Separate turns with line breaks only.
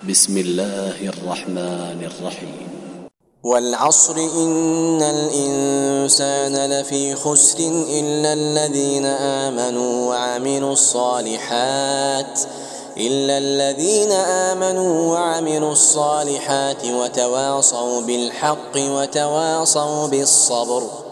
بسم الله الرحمن الرحيم.
والعصر إن الإنسان لفي خسر إلا الذين آمنوا وعملوا الصالحات وتواصوا بالحق وتواصوا بالصبر.